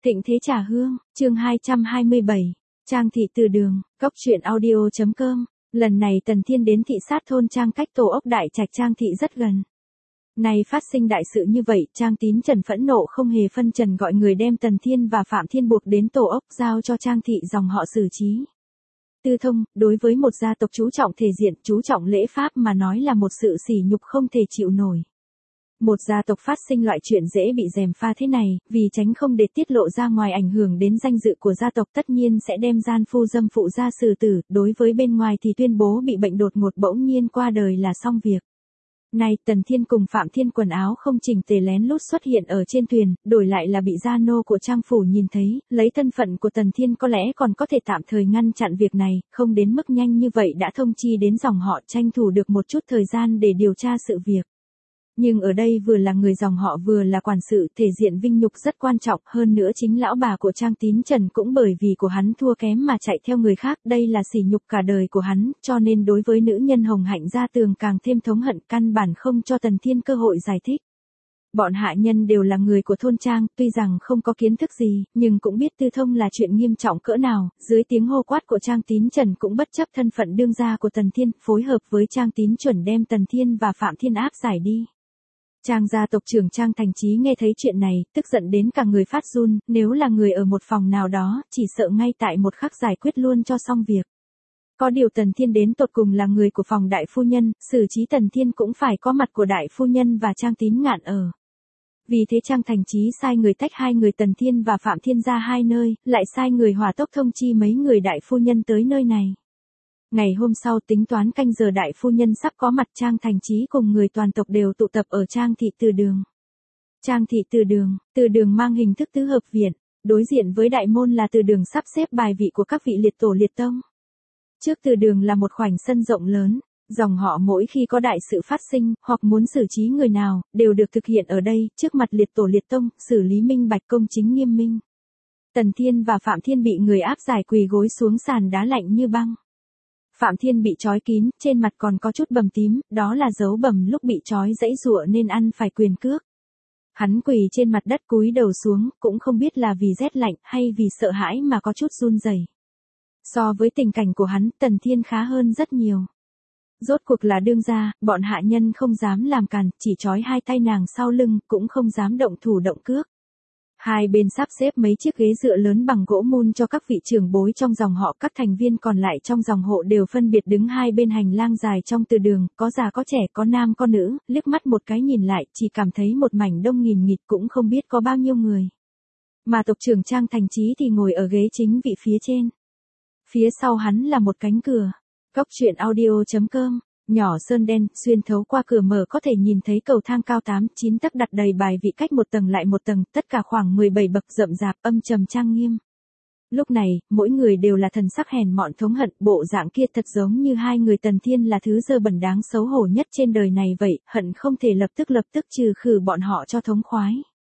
Thịnh Thế Trà Hương, chương 227, Trang thị từ đường, cốc truyện audio.com. Lần này Tần Thiên đến thị sát thôn Trang cách Tổ ốc Đại Trạch Trang thị rất gần. Này phát sinh đại sự như vậy, Trang Tín Trần phẫn nộ không hề phân trần gọi người đem Tần Thiên và Phạm Thiên buộc đến Tổ ốc giao cho Trang thị dòng họ xử trí. Tư thông, đối với một gia tộc chú trọng thể diện, chú trọng lễ pháp mà nói là một sự sỉ nhục không thể chịu nổi. Một gia tộc phát sinh loại chuyện dễ bị gièm pha thế này, vì tránh không để tiết lộ ra ngoài ảnh hưởng đến danh dự của gia tộc tất nhiên sẽ đem gian phu dâm phụ ra xử tử, đối với bên ngoài thì tuyên bố bị bệnh đột ngột bỗng nhiên qua đời là xong việc. Này, Tần Thiên cùng Phạm Thiên quần áo không chỉnh tề lén lút xuất hiện ở trên thuyền, đổi lại là bị gia nô của Trang phủ nhìn thấy, lấy thân phận của Tần Thiên có lẽ còn có thể tạm thời ngăn chặn việc này, không đến mức nhanh như vậy đã thông chi đến dòng họ tranh thủ được một chút thời gian để điều tra sự việc. Nhưng ở đây vừa là người dòng họ vừa là quản sự, thể diện vinh nhục rất quan trọng, hơn nữa chính lão bà của Trang Tín Trần cũng bởi vì của hắn thua kém mà chạy theo người khác, đây là sỉ nhục cả đời của hắn, cho nên đối với nữ nhân Hồng Hạnh Gia Tường càng thêm thống hận, căn bản không cho Tần Thiên cơ hội giải thích. Bọn hạ nhân đều là người của thôn Trang, tuy rằng không có kiến thức gì, nhưng cũng biết tư thông là chuyện nghiêm trọng cỡ nào, dưới tiếng hô quát của Trang Tín Trần cũng bất chấp thân phận đương gia của Tần Thiên, phối hợp với Trang Tín Chuẩn đem Tần Thiên và Phạm Thiên áp giải đi. Trang gia tộc trưởng Trang Thành Chí nghe thấy chuyện này, tức giận đến cả người phát run, nếu là người ở một phòng nào đó, chỉ sợ ngay tại một khắc giải quyết luôn cho xong việc. Có điều Tần Thiên đến tột cùng là người của phòng đại phu nhân, xử trí Tần Thiên cũng phải có mặt của đại phu nhân và Trang Tín Ngạn ở. Vì thế Trang Thành Chí sai người tách hai người Tần Thiên và Phạm Thiên ra hai nơi, lại sai người hỏa tốc thông chi mấy người đại phu nhân tới nơi này. Ngày hôm sau tính toán canh giờ đại phu nhân sắp có mặt, Trang Thành Chí cùng người toàn tộc đều tụ tập ở Trang thị từ đường. Trang thị từ đường mang hình thức tứ hợp viện, đối diện với đại môn là từ đường sắp xếp bài vị của các vị liệt tổ liệt tông. Trước từ đường là một khoảnh sân rộng lớn, dòng họ mỗi khi có đại sự phát sinh, hoặc muốn xử trí người nào, đều được thực hiện ở đây, trước mặt liệt tổ liệt tông, xử lý minh bạch công chính nghiêm minh. Tần Thiên và Phạm Thiên bị người áp giải quỳ gối xuống sàn đá lạnh như băng. Phạm Thiên bị trói kín, trên mặt còn có chút bầm tím, đó là dấu bầm lúc bị trói giãy giụa nên ăn phải quyền cước. Hắn quỳ trên mặt đất cúi đầu xuống, cũng không biết là vì rét lạnh hay vì sợ hãi mà có chút run rẩy. So với tình cảnh của hắn, Tần Thiên khá hơn rất nhiều. Rốt cuộc là đương gia, bọn hạ nhân không dám làm càn, chỉ trói hai tay nàng sau lưng, cũng không dám động thủ động cước. Hai bên sắp xếp mấy chiếc ghế dựa lớn bằng gỗ mun cho các vị trưởng bối trong dòng họ, các thành viên còn lại trong dòng hộ đều phân biệt đứng hai bên hành lang dài trong từ đường, có già có trẻ, có nam có nữ, liếc mắt một cái nhìn lại, chỉ cảm thấy một mảnh đông nghìn nghịt cũng không biết có bao nhiêu người. Mà tộc trưởng Trang Thành Chí thì ngồi ở ghế chính vị phía trên. Phía sau hắn là một cánh cửa. Cốc truyện audio.com. Nhỏ sơn đen, xuyên thấu qua cửa mở có thể nhìn thấy cầu thang cao 8-9 tấc đặt đầy bài vị cách một tầng lại một tầng, tất cả khoảng 17 bậc rậm rạp âm trầm trang nghiêm. Lúc này, mỗi người đều là thần sắc hèn mọn thống hận, bộ dạng kia thật giống như hai người Tần Thiên là thứ dơ bẩn đáng xấu hổ nhất trên đời này vậy, hận không thể lập tức trừ khử bọn họ cho thống khoái.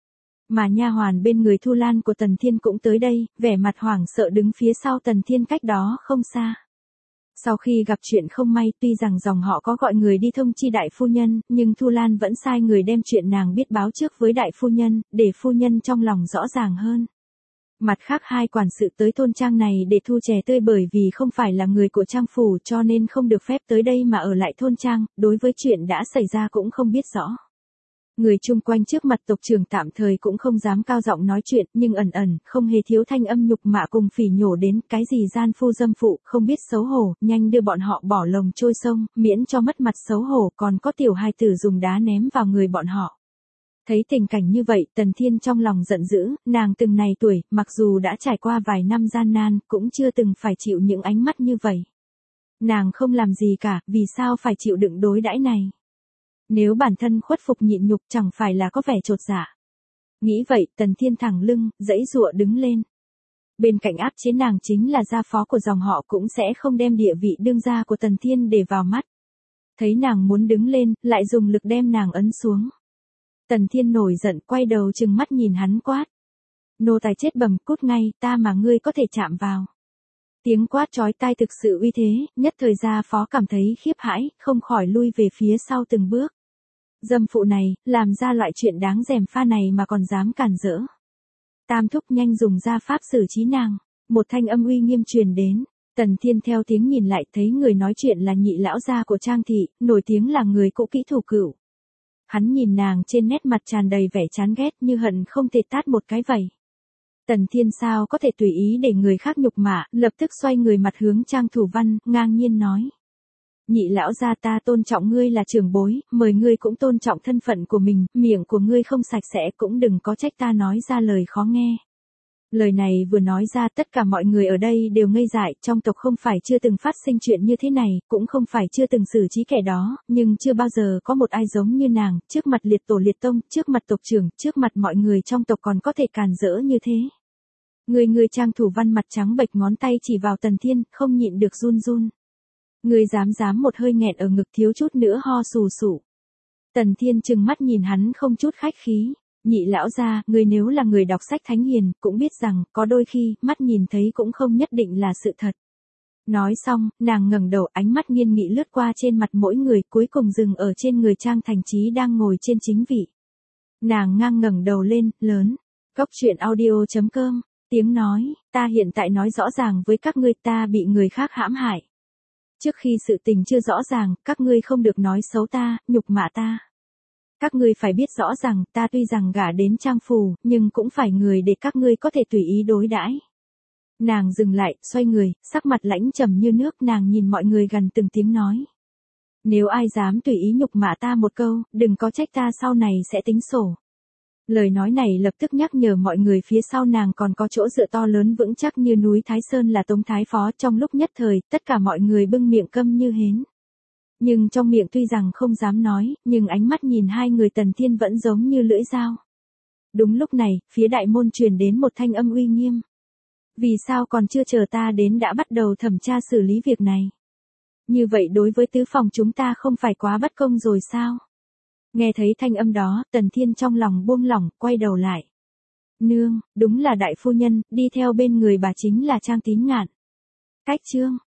Mà nha hoàn bên người Thu Lan của Tần Thiên cũng tới đây, vẻ mặt hoảng sợ đứng phía sau Tần Thiên cách đó không xa. Sau khi gặp chuyện không may, tuy rằng dòng họ có gọi người đi thông chi đại phu nhân, nhưng Thu Lan vẫn sai người đem chuyện nàng biết báo trước với đại phu nhân, để phu nhân trong lòng rõ ràng hơn. Mặt khác hai quản sự tới thôn Trang này để thu chè tươi bởi vì không phải là người của Trang phủ cho nên không được phép tới đây mà ở lại thôn Trang, đối với chuyện đã xảy ra cũng không biết rõ. Người chung quanh trước mặt tộc trưởng tạm thời cũng không dám cao giọng nói chuyện, nhưng ẩn không hề thiếu thanh âm nhục mạ cùng phỉ nhổ đến, cái gì gian phu dâm phụ, không biết xấu hổ, nhanh đưa bọn họ bỏ lồng trôi sông, miễn cho mất mặt xấu hổ, còn có tiểu hài tử dùng đá ném vào người bọn họ. Thấy tình cảnh như vậy, Tần Thiên trong lòng giận dữ, nàng từng này tuổi, mặc dù đã trải qua vài năm gian nan, cũng chưa từng phải chịu những ánh mắt như vậy. Nàng không làm gì cả, vì sao phải chịu đựng đối đãi này? Nếu bản thân khuất phục nhịn nhục chẳng phải là có vẻ chột dạ. Nghĩ vậy, Tần Thiên thẳng lưng, giãy giụa đứng lên. Bên cạnh áp chế nàng chính là gia phó của dòng họ cũng sẽ không đem địa vị đương gia của Tần Thiên để vào mắt. Thấy nàng muốn đứng lên, lại dùng lực đem nàng ấn xuống. Tần Thiên nổi giận quay đầu trừng mắt nhìn hắn quát. Nô tài chết bầm, cút ngay, ta mà ngươi có thể chạm vào. Tiếng quát chói tai thực sự uy thế, nhất thời gia phó cảm thấy khiếp hãi, không khỏi lui về phía sau từng bước. Dâm phụ này, làm ra loại chuyện đáng gièm pha này mà còn dám cản rỡ. Tam thúc nhanh dùng gia pháp xử trí nàng. Một thanh âm uy nghiêm truyền đến. Tần Thiên theo tiếng nhìn lại thấy người nói chuyện là nhị lão gia của Trang thị, nổi tiếng là người cũ kỹ thủ cựu. Hắn nhìn nàng trên nét mặt tràn đầy vẻ chán ghét như hận không thể tát một cái vậy. Tần Thiên sao có thể tùy ý để người khác nhục mạ, lập tức xoay người mặt hướng Trang Thủ Văn, ngang nhiên nói. Nhị lão gia ta tôn trọng ngươi là trưởng bối, mời ngươi cũng tôn trọng thân phận của mình, miệng của ngươi không sạch sẽ cũng đừng có trách ta nói ra lời khó nghe. Lời này vừa nói ra tất cả mọi người ở đây đều ngây dại, trong tộc không phải chưa từng phát sinh chuyện như thế này, cũng không phải chưa từng xử trí kẻ đó, nhưng chưa bao giờ có một ai giống như nàng, trước mặt liệt tổ liệt tông, trước mặt tộc trưởng, trước mặt mọi người trong tộc còn có thể càn rỡ như thế. Người Trang Thủ Văn mặt trắng bệch ngón tay chỉ vào Tần Thiên, không nhịn được run run. Người dám một hơi nghẹn ở ngực thiếu chút nữa ho sù sụ. Tần Thiên trừng mắt nhìn hắn không chút khách khí. Nhị lão gia, người nếu là người đọc sách thánh hiền, cũng biết rằng, có đôi khi, mắt nhìn thấy cũng không nhất định là sự thật. Nói xong, nàng ngẩng đầu ánh mắt nghiêm nghị lướt qua trên mặt mỗi người, cuối cùng dừng ở trên người Trang Thành Chí đang ngồi trên chính vị. Nàng ngang ngẩng đầu lên, lớn. Góc truyện audio.com, tiếng nói, ta hiện tại nói rõ ràng với các ngươi ta bị người khác hãm hại. Trước khi sự tình chưa rõ ràng, các ngươi không được nói xấu ta, nhục mạ ta. Các ngươi phải biết rõ rằng ta tuy rằng gả đến Trang phủ, nhưng cũng phải người để các ngươi có thể tùy ý đối đãi. Nàng dừng lại, xoay người, sắc mặt lãnh trầm như nước, nàng nhìn mọi người gần từng tiếng nói. Nếu ai dám tùy ý nhục mạ ta một câu, đừng có trách ta sau này sẽ tính sổ. Lời nói này lập tức nhắc nhở mọi người phía sau nàng còn có chỗ dựa to lớn vững chắc như núi Thái Sơn là Tống Thái Phó. Trong lúc nhất thời, tất cả mọi người bưng miệng câm như hến. Nhưng trong miệng tuy rằng không dám nói, nhưng ánh mắt nhìn hai người Tần Thiên vẫn giống như lưỡi dao. Đúng lúc này, phía đại môn truyền đến một thanh âm uy nghiêm. Vì sao còn chưa chờ ta đến đã bắt đầu thẩm tra xử lý việc này? Như vậy đối với tứ phòng chúng ta không phải quá bất công rồi sao? Nghe thấy thanh âm đó, Tần Thiên trong lòng buông lỏng, quay đầu lại. Nương, đúng là đại phu nhân, đi theo bên người bà chính là Trang Tín Ngạn. Cách chương